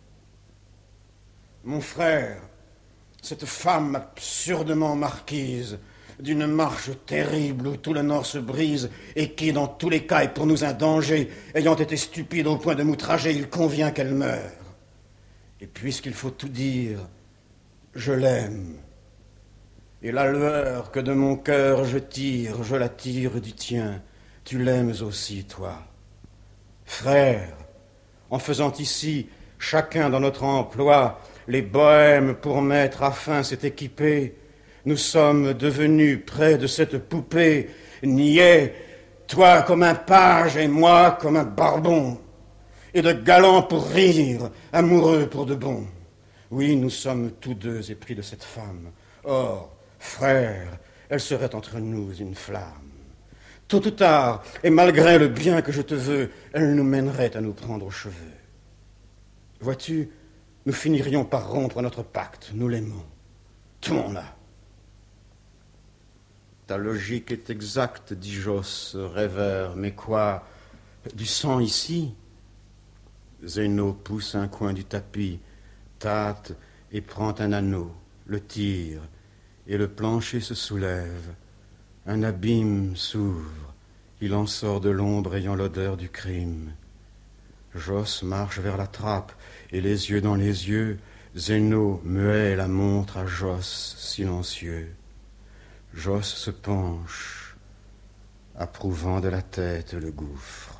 Mon frère, cette femme absurdement marquise, d'une marche terrible où tout le Nord se brise, et qui, dans tous les cas, est pour nous un danger, ayant été stupide au point de m'outrager, il convient qu'elle meure. Et puisqu'il faut tout dire, je l'aime. Et la lueur que de mon cœur je tire, je la tire du tien. Tu l'aimes aussi, toi. Frère, en faisant ici, chacun dans notre emploi, les bohèmes pour mettre à fin s'est équipé, nous sommes devenus près de cette poupée, niais, toi comme un page et moi comme un barbon, et de galants pour rire, amoureux pour de bon. Oui, nous sommes tous deux épris de cette femme. Or, frère, elle serait entre nous une flamme. Tôt ou tard, et malgré le bien que je te veux, elle nous mènerait à nous prendre aux cheveux. Vois-tu, nous finirions par rompre notre pacte, nous l'aimons. Tourne-la. Ta logique est exacte, dit Josse, rêveur, mais quoi? Du sang ici? Zéno pousse un coin du tapis, tâte et prend un anneau, le tire, et le plancher se soulève. Un abîme s'ouvre, il en sort de l'ombre ayant l'odeur du crime. Josse marche vers la trappe, et les yeux dans les yeux, Zéno, muet, la montre à Josse, silencieux. Josse se penche, approuvant de la tête le gouffre.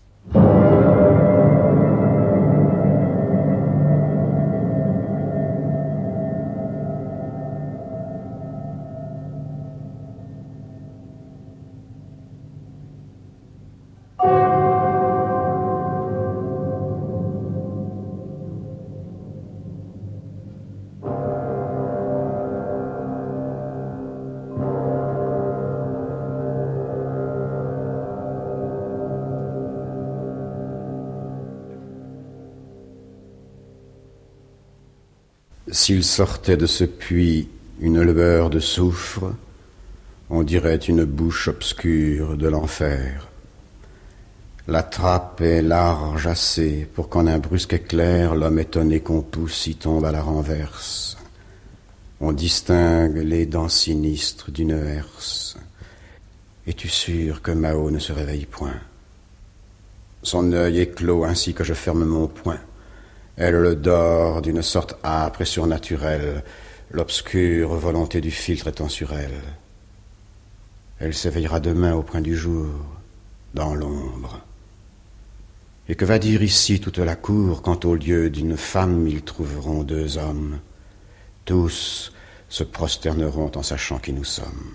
S'il sortait de ce puits une lueur de soufre, on dirait une bouche obscure de l'enfer. La trappe est large assez pour qu'en un brusque éclair, l'homme étonné qu'on pousse y tombe à la renverse. On distingue les dents sinistres d'une herse. Es-tu sûr que Mao ne se réveille point? Son œil est clos ainsi que je ferme mon poing. Elle dort d'une sorte âpre et surnaturelle, l'obscure volonté du filtre étant sur elle. Elle s'éveillera demain au point du jour, dans l'ombre. Et que va dire ici toute la cour quand au lieu d'une femme ils trouveront deux hommes? Tous se prosterneront en sachant qui nous sommes.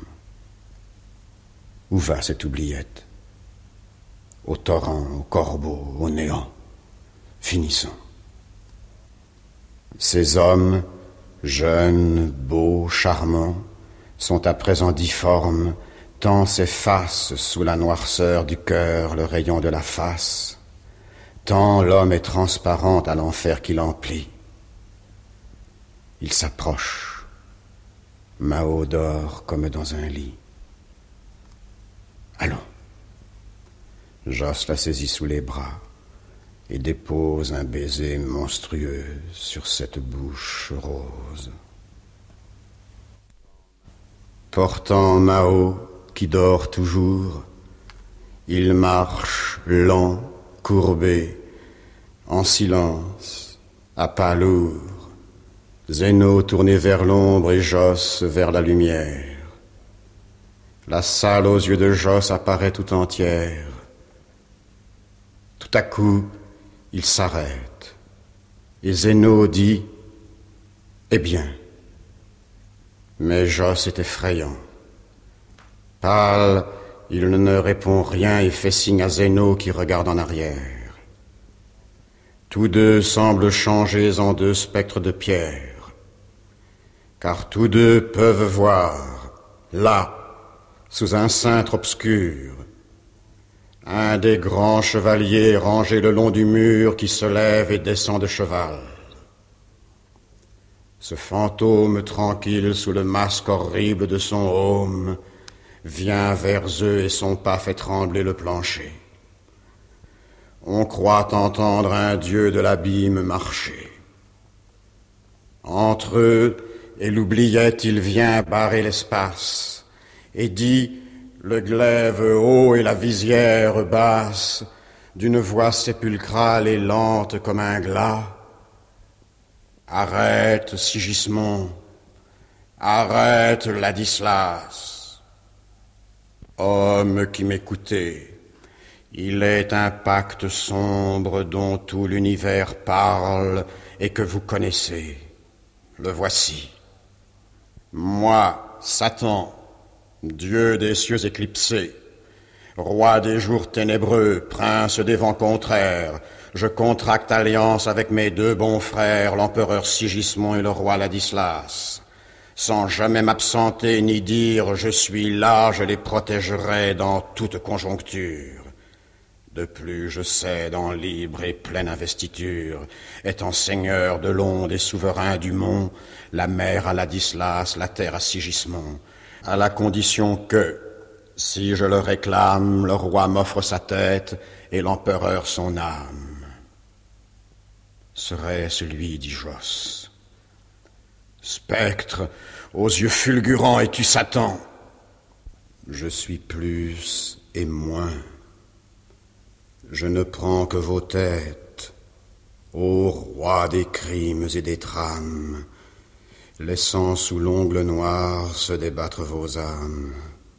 Où va cette oubliette? Au torrent, au corbeau, au néant. Finissons. Ces hommes, jeunes, beaux, charmants, sont à présent difformes, tant s'efface sous la noirceur du cœur le rayon de la face, tant l'homme est transparent à l'enfer qui l'emplit. Il s'approche. Mao dort comme dans un lit. Allons. Josse la saisit sous les bras et dépose un baiser monstrueux sur cette bouche rose. Portant Mao, qui dort toujours, il marche lent, courbé, en silence, à pas lourd, Zéno tourné vers l'ombre et Josse vers la lumière. La salle aux yeux de Josse apparaît tout entière. Tout à coup, il s'arrête, et Zéno dit « Eh bien ?» Mais Josse est effrayant. Pâle, il ne répond rien et fait signe à Zéno qui regarde en arrière. Tous deux semblent changés en deux spectres de pierre, car tous deux peuvent voir, là, sous un cintre obscur, un des grands chevaliers rangés le long du mur qui se lève et descend de cheval. Ce fantôme tranquille sous le masque horrible de son aume vient vers eux et son pas fait trembler le plancher. On croit entendre un dieu de l'abîme marcher. Entre eux et l'oubliette, il vient barrer l'espace et dit, le glaive haut et la visière basse, d'une voix sépulcrale et lente comme un glas, « Arrête, Sigismond, Arrête, Ladislas. Homme qui m'écoutez, il est un pacte sombre dont tout l'univers parle et que vous connaissez. Le voici. Moi, Satan, Dieu des cieux éclipsés, roi des jours ténébreux, prince des vents contraires, je contracte alliance avec mes deux bons frères, l'empereur Sigismond et le roi Ladislas. Sans jamais m'absenter ni dire « je suis là », je les protégerai dans toute conjoncture. De plus, je cède en libre et pleine investiture, étant seigneur de l'onde et souverain du mont, la mer à Ladislas, la terre à Sigismond, à la condition que, si je le réclame, le roi m'offre sa tête et l'empereur son âme. Serait-ce lui, dit Josse. Spectre, aux yeux fulgurants, es-tu Satan? Je suis plus et moins. Je ne prends que vos têtes, ô roi des crimes et des trames, laissant sous l'ongle noir se débattre vos âmes.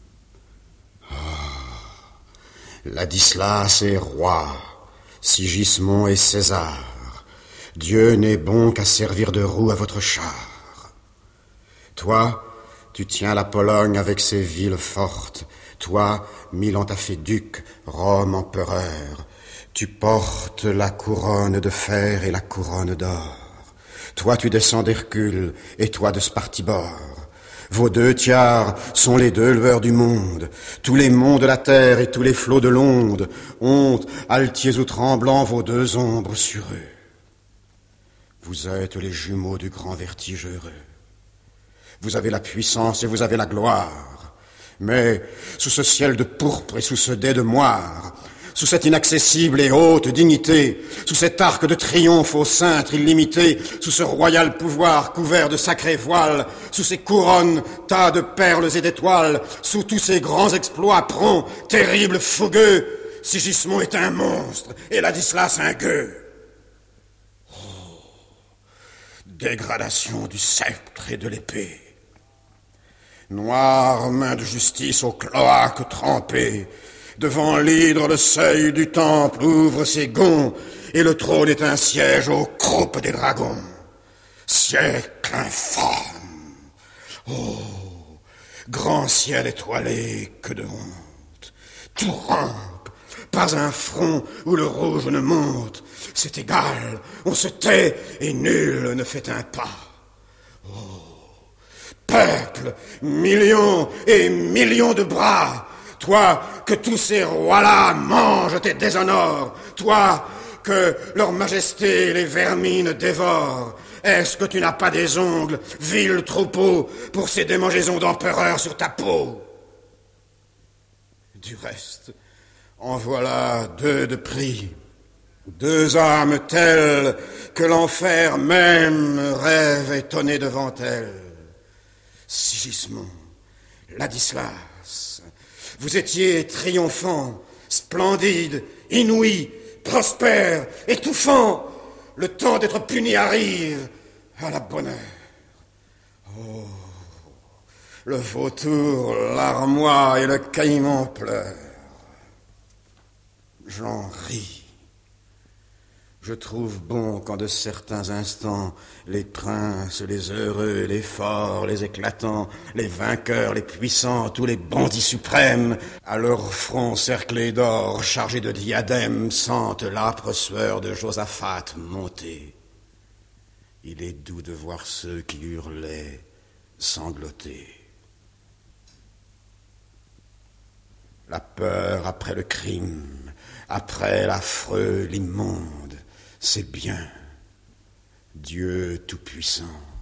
Ah, Ladislas est roi, Sigismond est César. Dieu n'est bon qu'à servir de roue à votre char. Toi, tu tiens la Pologne avec ses villes fortes. Toi, Milan t'a fait duc, Rome empereur. Tu portes la couronne de fer et la couronne d'or. Toi, tu descends d'Hercule, et toi de Spartibor. Vos deux tiares sont les deux lueurs du monde. Tous les monts de la terre et tous les flots de l'onde ont, altiers ou tremblants, vos deux ombres sur eux. Vous êtes les jumeaux du grand vertige heureux. Vous avez la puissance et vous avez la gloire. Mais sous ce ciel de pourpre et sous ce dais de moire, sous cette inaccessible et haute dignité, sous cet arc de triomphe au cintre illimité, sous ce royal pouvoir couvert de sacrés voiles, sous ces couronnes, tas de perles et d'étoiles, sous tous ces grands exploits prompts, terribles, fougueux, Sigismond est un monstre et Ladislas un gueux. Oh, dégradation du sceptre et de l'épée. Noire main de justice au cloaque trempé, devant l'hydre le seuil du temple ouvre ses gonds, et le trône est un siège aux croupes des dragons. Siècle infâme! Oh, grand ciel étoilé, que de honte! Tout rampe, pas un front où le rouge ne monte. C'est égal, on se tait et nul ne fait un pas. Oh, peuple, millions et millions de bras, toi que tous ces rois-là mangent et déshonorent, toi que leur majesté les vermines dévorent, est-ce que tu n'as pas des ongles, vil troupeau, pour ces démangeaisons d'empereur sur ta peau? Du reste, en voilà deux de prix, deux âmes telles que l'enfer même rêve étonné devant elles. Sigismond, Ladislas, vous étiez triomphant, splendide, inouï, prospère, étouffant. Le temps d'être puni arrive à la bonne heure. Oh, le vautour, l'armoire et le caïman pleurent. J'en ris. Je trouve bon qu'en de certains instants, les princes, les heureux, les forts, les éclatants, les vainqueurs, les puissants, tous les bandits suprêmes, à leur front cerclé d'or, chargés de diadèmes, sentent l'âpre sueur de Josaphat monter. Il est doux de voir ceux qui hurlaient sangloter. La peur après le crime, après l'affreux, l'immonde, c'est bien, Dieu tout-puissant.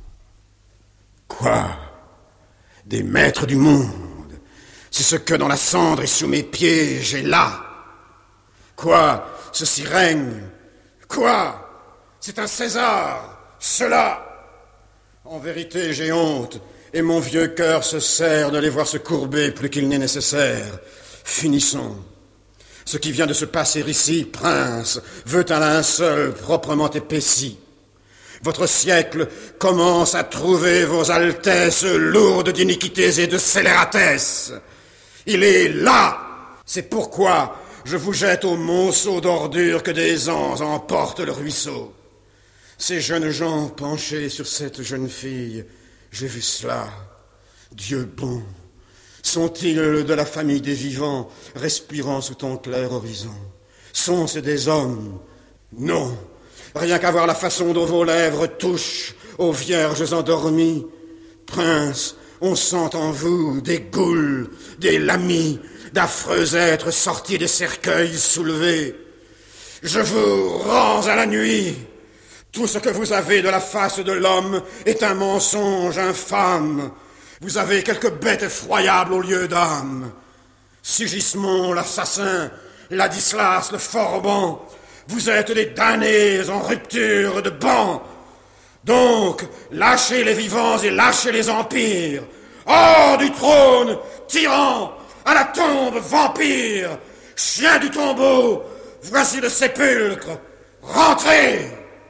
Quoi? Des maîtres du monde, c'est ce que dans la cendre et sous mes pieds j'ai là. Quoi? Ceci règne. Quoi? C'est un César, cela. En vérité, j'ai honte, et mon vieux cœur se serre de les voir se courber plus qu'il n'est nécessaire. Finissons. Ce qui vient de se passer ici, prince, veut un linceul proprement épaissi. Votre siècle commence à trouver vos altesses lourdes d'iniquités et de scélératesse. Il est là. C'est pourquoi je vous jette au monceau d'ordures que des ans emportent le ruisseau. Ces jeunes gens penchés sur cette jeune fille, j'ai vu cela. Dieu bon, sont-ils de la famille des vivants, respirant sous ton clair horizon? Sont-ce des hommes? Non. Rien qu'à voir la façon dont vos lèvres touchent aux vierges endormies. Prince, on sent en vous des goules, des lamis, d'affreux êtres sortis des cercueils soulevés. Je vous rends à la nuit. Tout ce que vous avez de la face de l'homme est un mensonge infâme. Vous avez quelque bête effroyable au lieu d'âme. Sigismond l'assassin, Ladislas le forban, vous êtes des damnés en rupture de ban. Donc, lâchez les vivants et lâchez les empires. Hors du trône, tyran, à la tombe, vampire. Chien du tombeau, voici le sépulcre. Rentrez!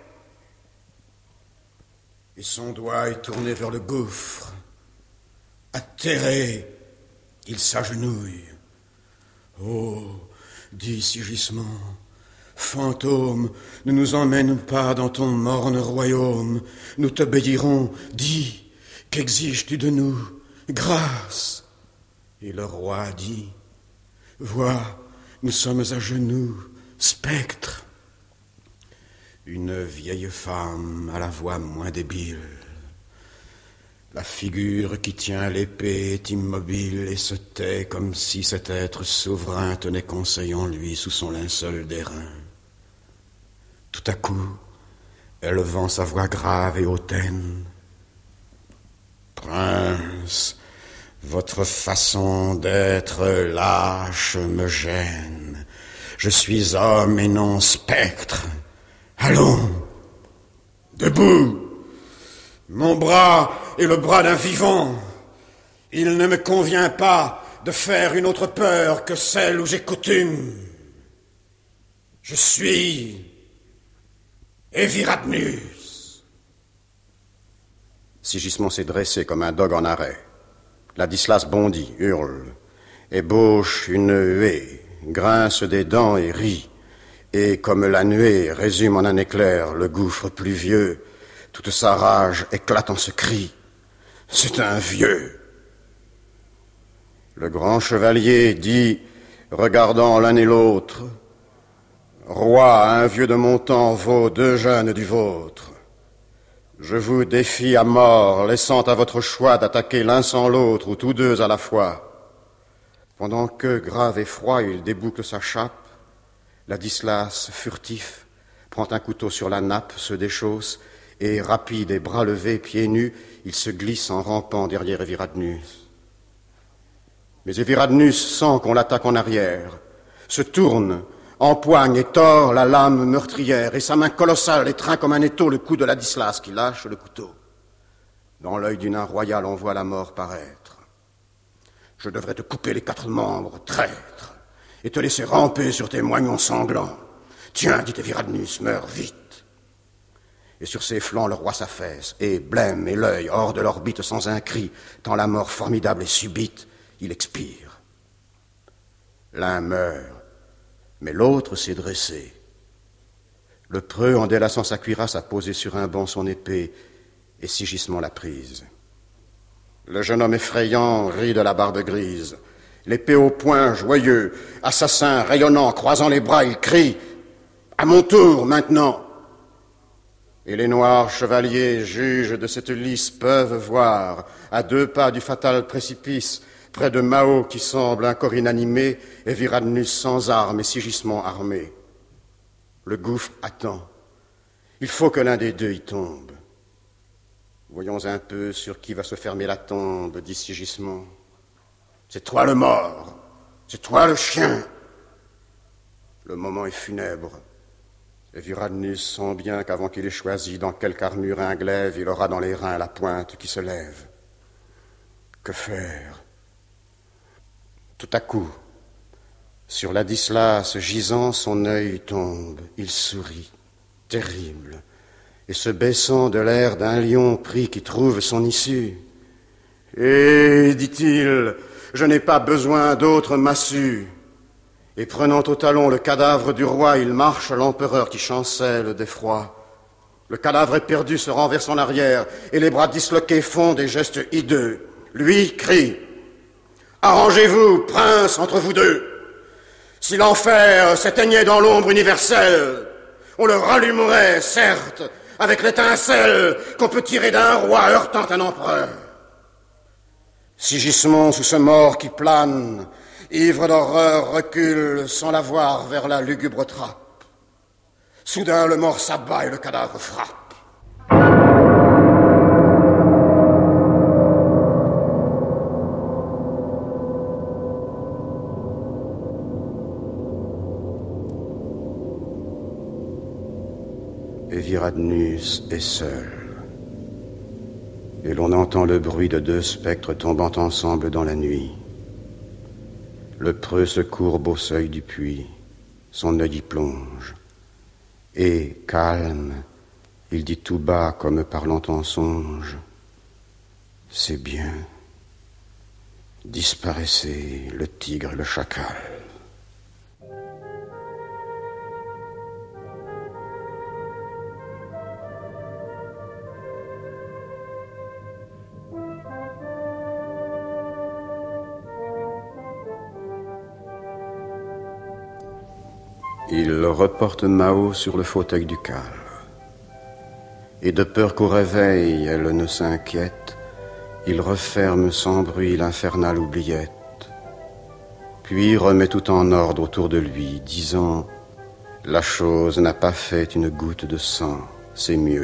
Et son doigt est tourné vers le gouffre. Atterré, il s'agenouille. Oh, dit Sigismond, fantôme, ne nous emmène pas dans ton morne royaume. Nous t'obéirons, dis, qu'exiges-tu de nous? Grâce. Et le roi dit, vois, nous sommes à genoux, spectre. Une vieille femme à la voix moins débile. La figure qui tient l'épée est immobile et se tait comme si cet être souverain tenait conseil en lui sous son linceul d'airain. Tout à coup, élevant sa voix grave et hautaine, « Prince, votre façon d'être lâche me gêne. Je suis homme et non spectre. Allons, debout. Mon bras est le bras d'un vivant. Il ne me convient pas de faire une autre peur que celle où j'ai coutume. Je suis Eviradnus. » Sigismond s'est dressé comme un dogue en arrêt. Ladislas bondit, hurle, ébauche une huée, grince des dents et rit. Et comme la nuée résume en un éclair le gouffre pluvieux, toute sa rage éclate en ce cri. C'est un vieux. Le grand chevalier dit, regardant l'un et l'autre, « Roi, un vieux de mon temps vaut deux jeunes du vôtre. Je vous défie à mort, laissant à votre choix d'attaquer l'un sans l'autre ou tous deux à la fois. » Pendant que, grave et froid, il déboucle sa chape, Ladislas, furtif, prend un couteau sur la nappe, se déchausse, et, rapide et bras levés, pieds nus, il se glisse en rampant derrière Eviradnus. Mais Eviradnus sent qu'on l'attaque en arrière, se tourne, empoigne et tord la lame meurtrière, et sa main colossale étreint comme un étau le cou de Ladislas, qui lâche le couteau. Dans l'œil du nain royal, on voit la mort paraître. « Je devrais te couper les quatre membres, traître, et te laisser ramper sur tes moignons sanglants. Tiens, dit Eviradnus, meurs vite. » Et sur ses flancs, le roi s'affaisse, et, blême et l'œil hors de l'orbite sans un cri, tant la mort formidable et subite, il expire. L'un meurt, mais l'autre s'est dressé. Le preux, en délaçant sa cuirasse, a posé sur un banc son épée, et Sigismond l'a prise. Le jeune homme effrayant rit de la barbe grise. L'épée au poing, joyeux, assassin, rayonnant, croisant les bras, il crie « À mon tour, maintenant !» Et les noirs chevaliers, juges de cette lice, peuvent voir, à deux pas du fatal précipice, près de Mao qui semble encore inanimé, Eviradnus sans armes et Sigismond armé. Le gouffre attend. Il faut que l'un des deux y tombe. Voyons un peu sur qui va se fermer la tombe, dit Sigismond. C'est toi le mort, c'est toi le chien. Le moment est funèbre. Eviradnus sent bien qu'avant qu'il ait choisi dans quelque armure un glaive, il aura dans les reins la pointe qui se lève. Que faire? Tout à coup, sur Ladislas gisant, son œil tombe. Il sourit, terrible, et se baissant de l'air d'un lion pris qui trouve son issue. Et, dit-il, je n'ai pas besoin d'autre massue. Et prenant au talon le cadavre du roi, il marche à l'empereur qui chancelle d'effroi. Le cadavre éperdu se renverse en arrière, et les bras disloqués font des gestes hideux. Lui crie « Arrangez-vous, prince, entre vous deux. Si l'enfer s'éteignait dans l'ombre universelle, on le rallumerait, certes, avec l'étincelle qu'on peut tirer d'un roi heurtant un empereur. Sigismond, sous ce mort qui plane, ivre d'horreur, recule sans la voir vers la lugubre trappe. Soudain, le mort s'abat et le cadavre frappe. Eviradnus est seul. Et l'on entend le bruit de deux spectres tombant ensemble dans la nuit. Le preux se courbe au seuil du puits, son œil y plonge. Et, calme, il dit tout bas comme parlant en songe. C'est bien. Disparaissez le tigre et le chacal. Il reporte Mao sur le fauteuil du calme. Et de peur qu'au réveil, elle ne s'inquiète, il referme sans bruit l'infernale oubliette. Puis remet tout en ordre autour de lui, disant « La chose n'a pas fait une goutte de sang, c'est mieux. »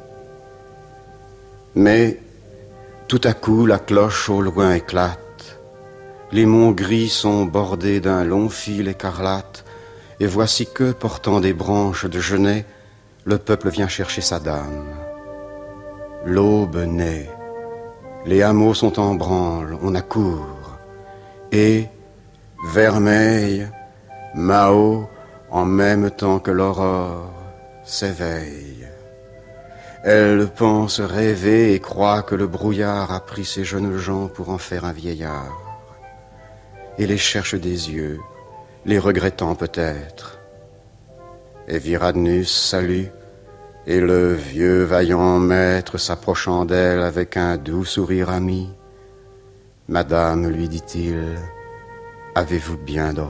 Mais, tout à coup, la cloche au loin éclate. Les monts gris sont bordés d'un long fil écarlate. Et voici que, portant des branches de genêt, le peuple vient chercher sa dame. L'aube naît, les hameaux sont en branle, on accourt, et, vermeil, Mao, en même temps que l'aurore, s'éveille. Elle pense rêver et croit que le brouillard a pris ces jeunes gens pour en faire un vieillard, et les cherche des yeux, les regrettant peut-être. Eviradnus salue, et le vieux vaillant maître s'approchant d'elle avec un doux sourire ami. « Madame, lui dit-il, avez-vous bien dormi ?»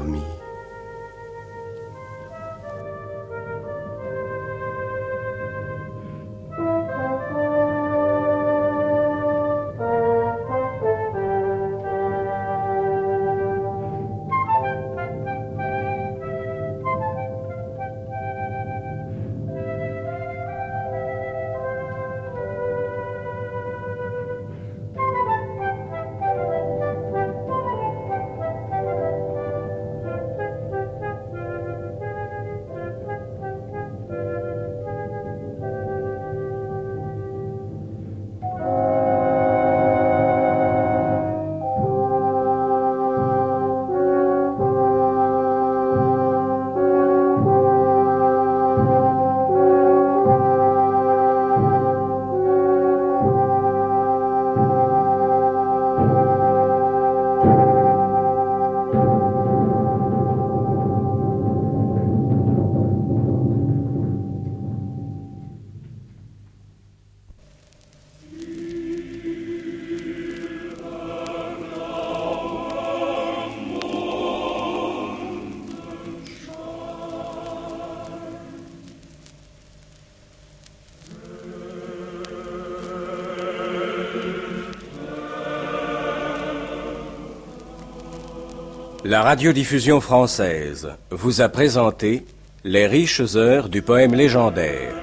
La radiodiffusion française vous a présenté les riches heures du poème légendaire.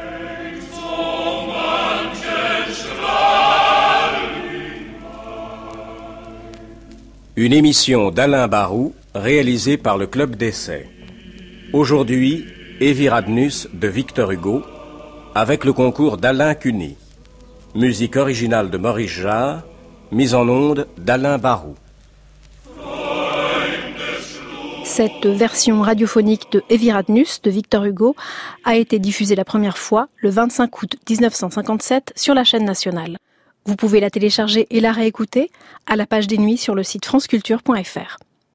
Une émission d'Alain Barou réalisée par le Club d'essai. Aujourd'hui, Eviradnus de Victor Hugo avec le concours d'Alain Cuny. Musique originale de Maurice Jarre, mise en onde d'Alain Barou. Cette version radiophonique de Eviradnus de Victor Hugo a été diffusée la première fois le vingt-cinq août dix-neuf cent cinquante-sept sur la chaîne nationale. Vous pouvez la télécharger et la réécouter à la page des nuits sur le site franceculture point f r.